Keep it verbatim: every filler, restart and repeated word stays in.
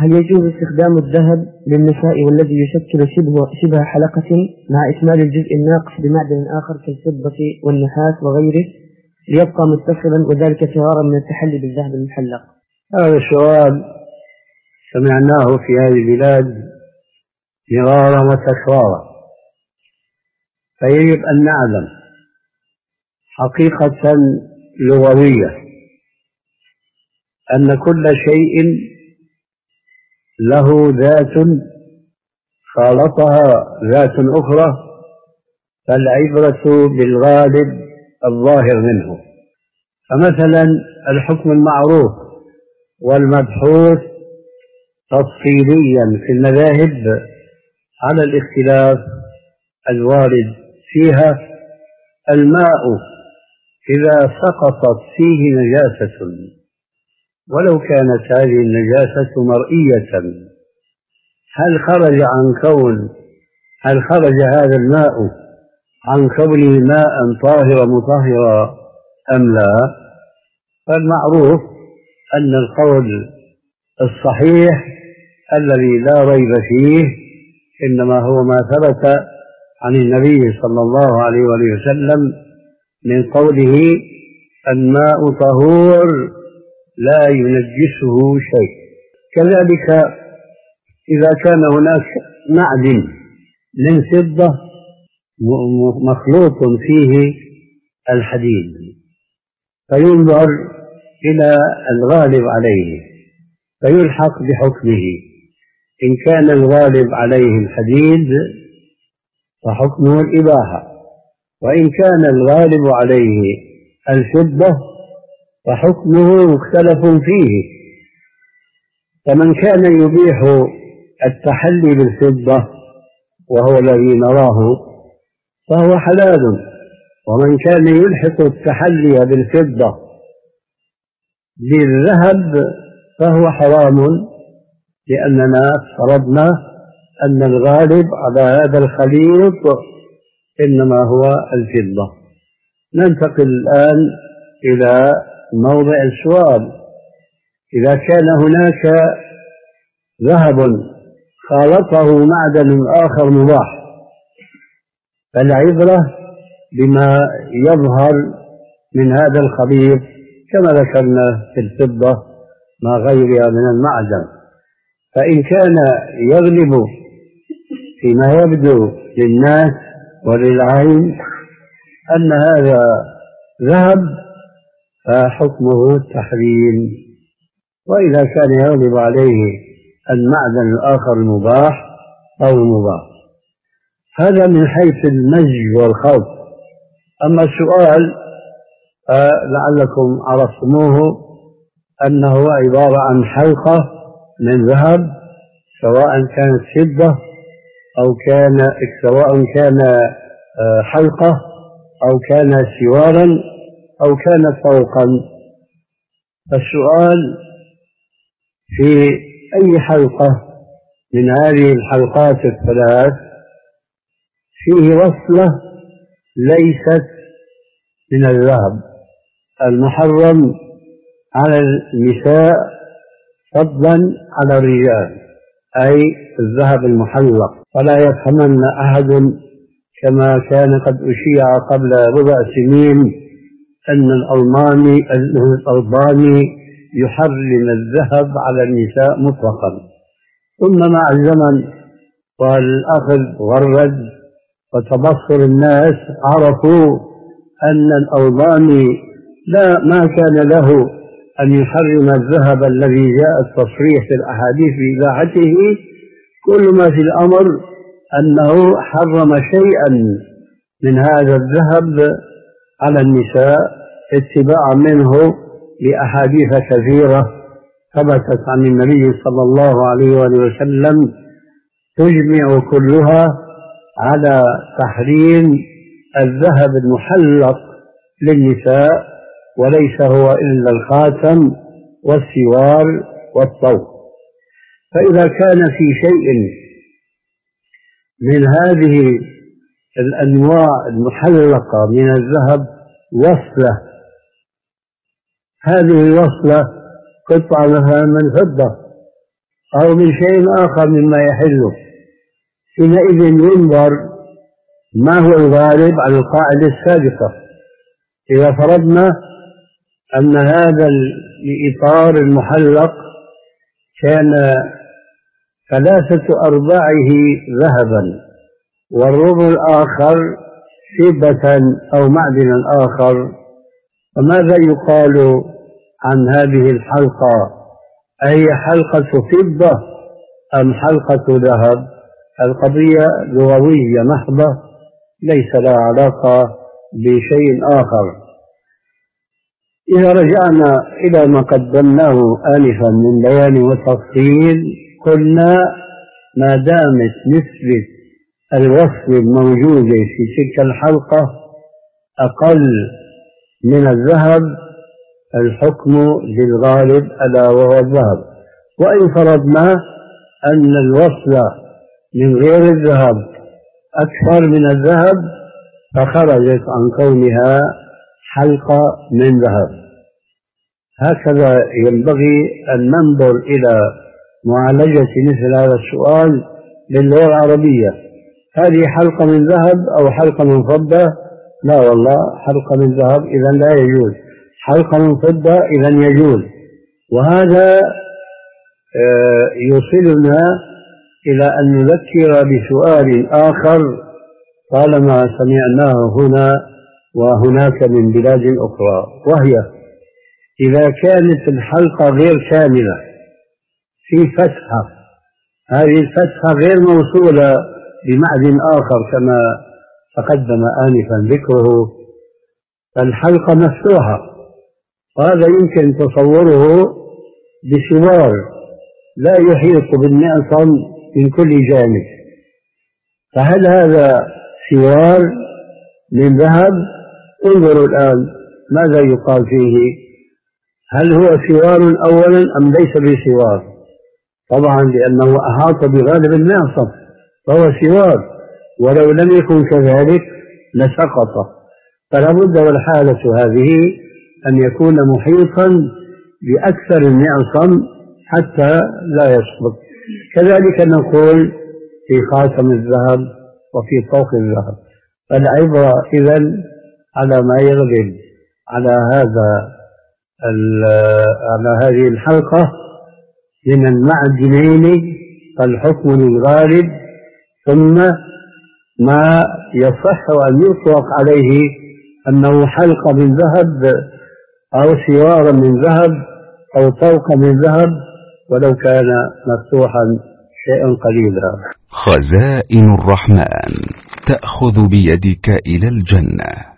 هل يجوز استخدام الذهب للنساء والذي يشكل شبه, شبه حلقة مع إكمال الجزء الناقص بمعدن آخر كالفضة والنحاس وغيره ليبقى متصلا وذلك فرارا من التحلي بالذهب المحلق؟ هذا السؤال سمعناه في هذه البلاد مرارا وتكرارا، فيجب أن نعلم حقيقة لغوية أن كل شيء له ذات خالطها ذات أخرى، فالعبرة بالغالب الظاهر منه. فمثلا الحكم المعروف والمبحوث تفصيليا في المذاهب على الاختلاف الوارد فيها: الماء إذا سقطت فيه نجاسة ولو كانت هذه النجاسة مرئية، هل خرج عن كون هل خرج هذا الماء عن كونه ماء طاهرا مطهرا أم لا؟ فالمعروف أن القول الصحيح الذي لا ريب فيه إنما هو ما ثبت عن النبي صلى الله عليه وسلم من قوله: الماء طهور لا ينجسه شيء. كذلك إذا كان هناك معدن من فضة مخلوط فيه الحديد فينظر إلى الغالب عليه فيلحق بحكمه. إن كان الغالب عليه الحديد فحكمه الإباحة، وإن كان الغالب عليه الفضة فحكمه مختلف فيه. فمن كان يبيح التحلي بالفضة وهو الذي نراه فهو حلال، ومن كان يلحق التحلي بالفضة بالذهب فهو حرام، لأننا فرضنا أن الغالب على هذا الخليط إنما هو الفضة. ننتقل الآن إلى موضع السؤال: إذا كان هناك ذهب خالطه معدن آخر مباح، فالعبرة بما يظهر من هذا الخليط كما ذكرنا في الفضة ما غيرها من المعدن. فإن كان يغلب فيما يبدو للناس وللعين أن هذا ذهب فحكمه التحريم، وإذا كان يغلب عليه المعدن الآخر المباح أو المباح. هذا من حيث المزج والخلط. أما السؤال لعلكم عرفتموه أنه عبارة عن حلقة من ذهب، سواء كانت فضة أو كان سواء كان حلقة أو كان سوارا أو كان فوقا. السؤال: في أي حلقة من هذه الحلقات الثلاث فيه وصلة ليست من الذهب المحرم على النساء فضلا على الرجال، أي الذهب المحلق؟ فلا يفهمن أحد كما كان قد أشيع قبل ربع سنين أن الألماني الألباني يحرم الذهب على النساء مطلقا، ثم مع الزمن والأخذ والرد وتبصر الناس عرفوا أن الألباني لا ما كان له أن يحرم الذهب الذي جاء التصريح في الأحاديث بإباحته. كل ما في الأمر أنه حرم شيئا من هذا الذهب على النساء اتباعا منه لأحاديث كثيرة ثبتت عن النبي صلى الله عليه وسلم تجمع كلها على تحريم الذهب المحلق للنساء، وليس هو إلا الخاتم والسوار والطوق. فإذا كان في شيء من هذه الأنواع المحلقة من الذهب وصلة، هذه الوصلة قطعة مثلا من فضة أو من شيء آخر مما يحله، حينئذ ينظر ما هو الغالب على القاعدة السابقة. إذا فرضنا أن هذا الإطار المحلق كان ثلاثة أرباعه ذهبا والربع الآخر فضة أو معدنا آخر، فماذا يقال عن هذه الحلقة؟ أي حلقة فضة أم حلقة ذهب؟ القضية لغوية محضة ليس لها علاقة بشيء آخر. إذا رجعنا إلى ما قدمناه آنفا من بيان وتفصيل، قلنا ما دامت نسبة الوصل الموجودة في تلك الحلقة أقل من الذهب الحكم للغالب ألا وهو الذهب. وإن فرضنا أن الوصل من غير الذهب أكثر من الذهب فخرجت عن كونها حلقة من ذهب. هكذا ينبغي أن ننظر إلى معالجة مثل هذا السؤال باللغة العربية. هذه حلقة من ذهب أو حلقة من فضة؟ لا والله، حلقة من ذهب إذن لا يجوز، حلقة من فضة إذن يجوز. وهذا يوصلنا إلى أن نذكر بسؤال آخر طالما سمعناه هنا وهناك من بلاد أخرى، وهي إذا كانت الحلقة غير كاملة في فتحة، هذه الفتحة غير موصولة بمعدن آخر كما تقدم آنفا ذكره، فالحلقة مفتوحة، وهذا يمكن تصوره بسوار لا يحيط بالمعصم من كل جانب، فهل هذا سوار من ذهب؟ انظروا الآن ماذا يقال فيه، هل هو سوار أولا أم ليس بسوار؟ طبعا لأنه أحاط بغالب المعصم فهو سوار، ولو لم يكن كذلك لسقط. فلا بد والحالة هذه أن يكون محيطا بأكثر المعصم حتى لا يسقط. كذلك نقول في خاتم الذهب وفي طوق الذهب. العبرة إذن على ما يغلب على هذا على هذه الحلقة من المعدنين فالحكم للغالب، ثم ما يصح أن يطلق عليه أنه حلقة من ذهب أو سوارا من ذهب أو طوق من ذهب ولو كان مفتوحا شيئا قليلا. خزائن الرحمن تأخذ بيدك إلى الجنة.